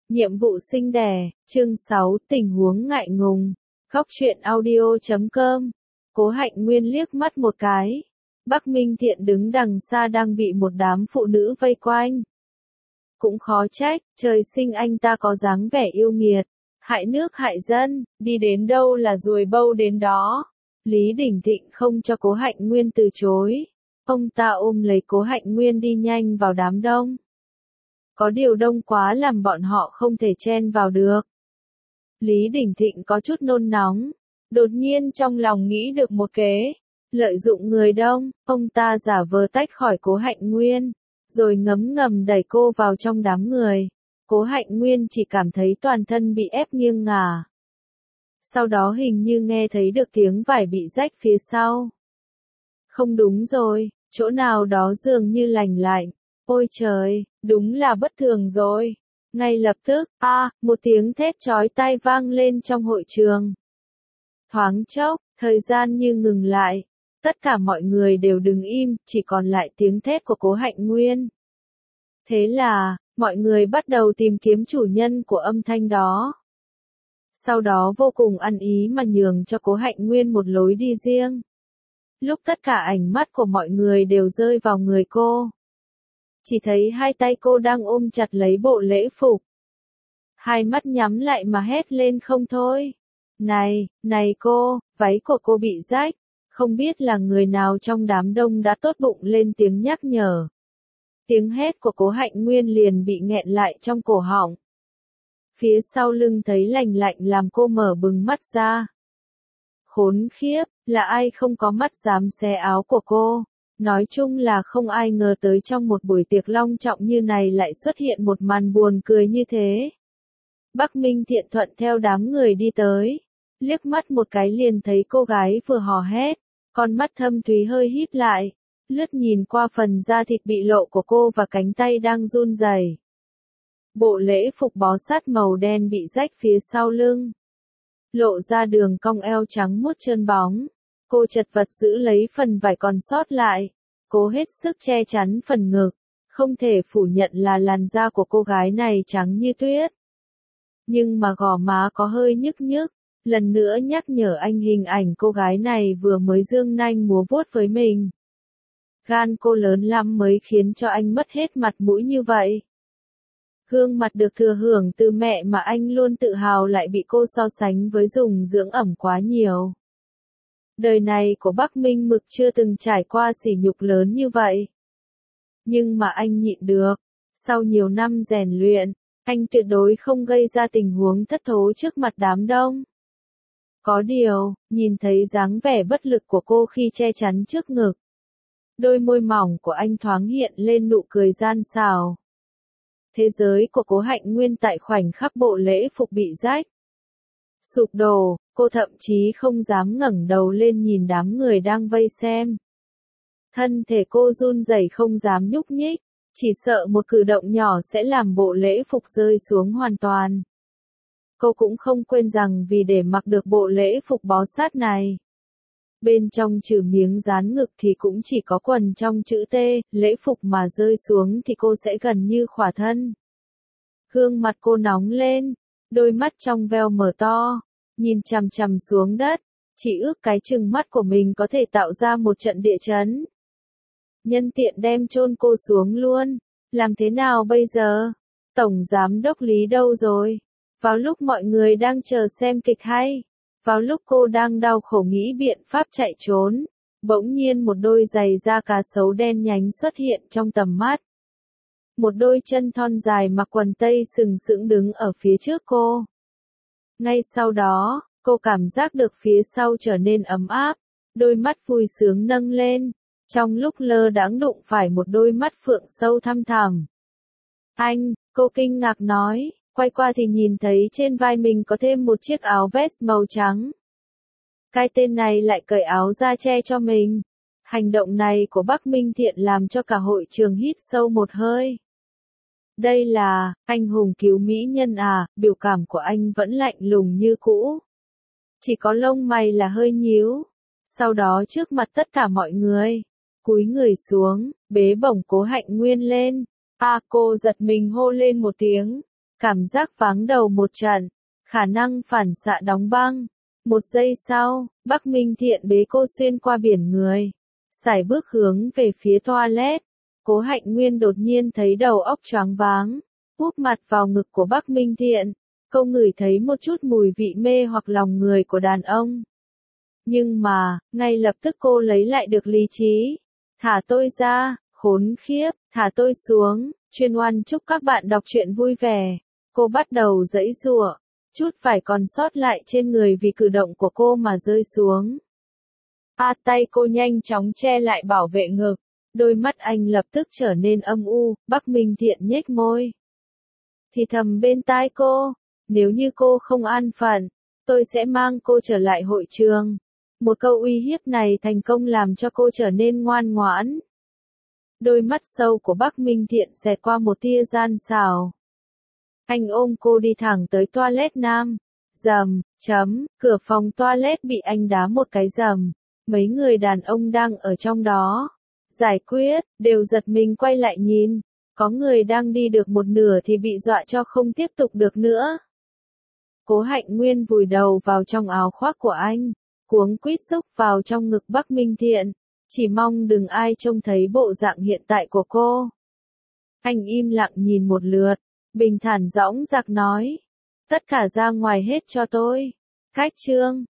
Nhiệm vụ sinh đẻ, chương 6, tình huống ngại ngùng. Góc truyện audio.com. Cố Hạnh Nguyên liếc mắt một cái. Bắc Minh Thiện đứng đằng xa đang bị một đám phụ nữ vây quanh. Cũng khó trách, trời sinh anh ta có dáng vẻ yêu nghiệt, hại nước hại dân, đi đến đâu là ruồi bâu đến đó. Lý Đình Thịnh không cho Cố Hạnh Nguyên từ chối. Ông ta ôm lấy Cố Hạnh Nguyên đi nhanh vào đám đông. Có điều đông quá làm bọn họ không thể chen vào được. Lý Đình Thịnh có chút nôn nóng. Đột nhiên trong lòng nghĩ được một kế. Lợi dụng người đông, ông ta giả vờ tách khỏi Cố Hạnh Nguyên. Rồi ngấm ngầm đẩy cô vào trong đám người. Cố Hạnh Nguyên chỉ cảm thấy toàn thân bị ép nghiêng ngả. Sau đó hình như nghe thấy được tiếng vải bị rách phía sau. Không đúng rồi, chỗ nào đó dường như lành lạnh. Ôi trời, đúng là bất thường rồi. Ngay lập tức, một tiếng thét chói tai vang lên trong hội trường. Thoáng chốc, thời gian như ngừng lại. Tất cả mọi người đều đứng im, chỉ còn lại tiếng thét của Cố Hạnh Nguyên. Thế là, mọi người bắt đầu tìm kiếm chủ nhân của âm thanh đó. Sau đó vô cùng ăn ý mà nhường cho Cố Hạnh Nguyên một lối đi riêng. Lúc tất cả ánh mắt của mọi người đều rơi vào người cô. Chỉ thấy hai tay cô đang ôm chặt lấy bộ lễ phục. Hai mắt nhắm lại mà hét lên không thôi. Này cô, váy của cô bị rách. Không biết là người nào trong đám đông đã tốt bụng lên tiếng nhắc nhở. Tiếng hét của Cố Hạnh Nguyên liền bị nghẹn lại trong cổ họng. Phía sau lưng thấy lành lạnh làm cô mở bừng mắt ra. Khốn khiếp, là ai không có mắt dám xé áo của cô. Nói chung là không ai ngờ tới trong một buổi tiệc long trọng như này lại xuất hiện một màn buồn cười như thế. Bắc Minh Thiện thuận theo đám người đi tới. Liếc mắt một cái liền thấy cô gái vừa hò hét. Con mắt thâm thúy hơi híp lại. Lướt nhìn qua phần da thịt bị lộ của cô và cánh tay đang run rẩy. Bộ lễ phục bó sát màu đen bị rách phía sau lưng. Lộ ra đường cong eo trắng muốt trơn bóng. Cô chật vật giữ lấy phần vải còn sót lại. Cố hết sức che chắn phần ngực. Không thể phủ nhận là làn da của cô gái này trắng như tuyết. Nhưng mà gò má có hơi nhức nhức. Lần nữa nhắc nhở anh hình ảnh cô gái này vừa mới dương nanh múa vuốt với mình. Gan cô lớn lắm mới khiến cho anh mất hết mặt mũi như vậy. Gương mặt được thừa hưởng từ mẹ mà anh luôn tự hào lại bị cô so sánh với dùng dưỡng ẩm quá nhiều. Đời này của Bắc Minh Mực chưa từng trải qua sỉ nhục lớn như vậy. Nhưng mà anh nhịn được. Sau nhiều năm rèn luyện, anh tuyệt đối không gây ra tình huống thất thố trước mặt đám đông. Có điều, nhìn thấy dáng vẻ bất lực của cô khi che chắn trước ngực. Đôi môi mỏng của anh thoáng hiện lên nụ cười gian xảo. Thế giới của Cố Hạnh Nguyên tại khoảnh khắc bộ lễ phục bị rách. Sụp đổ, cô thậm chí không dám ngẩng đầu lên nhìn đám người đang vây xem. Thân thể cô run rẩy không dám nhúc nhích, chỉ sợ một cử động nhỏ sẽ làm bộ lễ phục rơi xuống hoàn toàn. Cô cũng không quên rằng vì để mặc được bộ lễ phục bó sát này. Bên trong trừ miếng dán ngực thì cũng chỉ có quần trong chữ T, lễ phục mà rơi xuống thì cô sẽ gần như khỏa thân. Gương mặt cô nóng lên, đôi mắt trong veo mở to, nhìn chằm chằm xuống đất, chỉ ước cái chừng mắt của mình có thể tạo ra một trận địa chấn. Nhân tiện đem chôn cô xuống luôn, làm thế nào bây giờ? Tổng giám đốc Lý đâu rồi? Vào lúc mọi người đang chờ xem kịch hay, vào lúc cô đang đau khổ nghĩ biện pháp chạy trốn, bỗng nhiên một đôi giày da cá sấu đen nhánh xuất hiện trong tầm mắt. Một đôi chân thon dài mặc quần tây sừng sững đứng ở phía trước cô. Ngay sau đó, cô cảm giác được phía sau trở nên ấm áp, đôi mắt vui sướng nâng lên, trong lúc lơ đãng đụng phải một đôi mắt phượng sâu thăm thẳm. Anh, cô kinh ngạc nói. Quay qua thì nhìn thấy trên vai mình có thêm một chiếc áo vest màu trắng. Cái tên này lại cởi áo ra che cho mình. Hành động này của Bắc Minh Thiện làm cho cả hội trường hít sâu một hơi. Đây là, anh hùng cứu mỹ nhân à, biểu cảm của anh vẫn lạnh lùng như cũ. Chỉ có lông mày là hơi nhíu. Sau đó trước mặt tất cả mọi người, cúi người xuống, bế bổng Cố Hạnh Nguyên lên. Cô giật mình hô lên một tiếng. Cảm giác váng đầu một trận, khả năng phản xạ đóng băng. Một giây sau, Bắc Minh Thiện bế cô xuyên qua biển người, sải bước hướng về phía toilet. Cố Hạnh Nguyên đột nhiên thấy đầu óc choáng váng, úp mặt vào ngực của Bắc Minh Thiện. Cô ngửi thấy một chút mùi vị mê hoặc lòng người của đàn ông. Nhưng mà, ngay lập tức cô lấy lại được lý trí. Thả tôi ra, khốn khiếp, thả tôi xuống. Chuyên Oan chúc các bạn đọc truyện vui vẻ. Cô bắt đầu giãy giụa, chút vải còn sót lại trên người vì cử động của cô mà rơi xuống. Tay cô nhanh chóng che lại bảo vệ ngực. Đôi mắt anh lập tức trở nên âm u. Bắc Minh Thiện nhếch môi, thì thầm bên tai cô, nếu như cô không an phận, tôi sẽ mang cô trở lại hội trường. Một câu uy hiếp này thành công làm cho cô trở nên ngoan ngoãn. Đôi mắt sâu của Bắc Minh Thiện xẹt qua một tia gian xảo. Anh ôm cô đi thẳng tới toilet nam. Rầm, cửa phòng toilet bị anh đá một cái rầm. Mấy người đàn ông đang ở trong đó, giải quyết, đều giật mình quay lại nhìn. Có người đang đi được một nửa thì bị dọa cho không tiếp tục được nữa. Cố Hạnh Nguyên vùi đầu vào trong áo khoác của anh, cuống quýt xúc vào trong ngực Bắc Minh Thiện, chỉ mong đừng ai trông thấy bộ dạng hiện tại của cô. Anh im lặng nhìn một lượt, bình thản dõng dạc nói, tất cả ra ngoài hết cho tôi. Khách trương,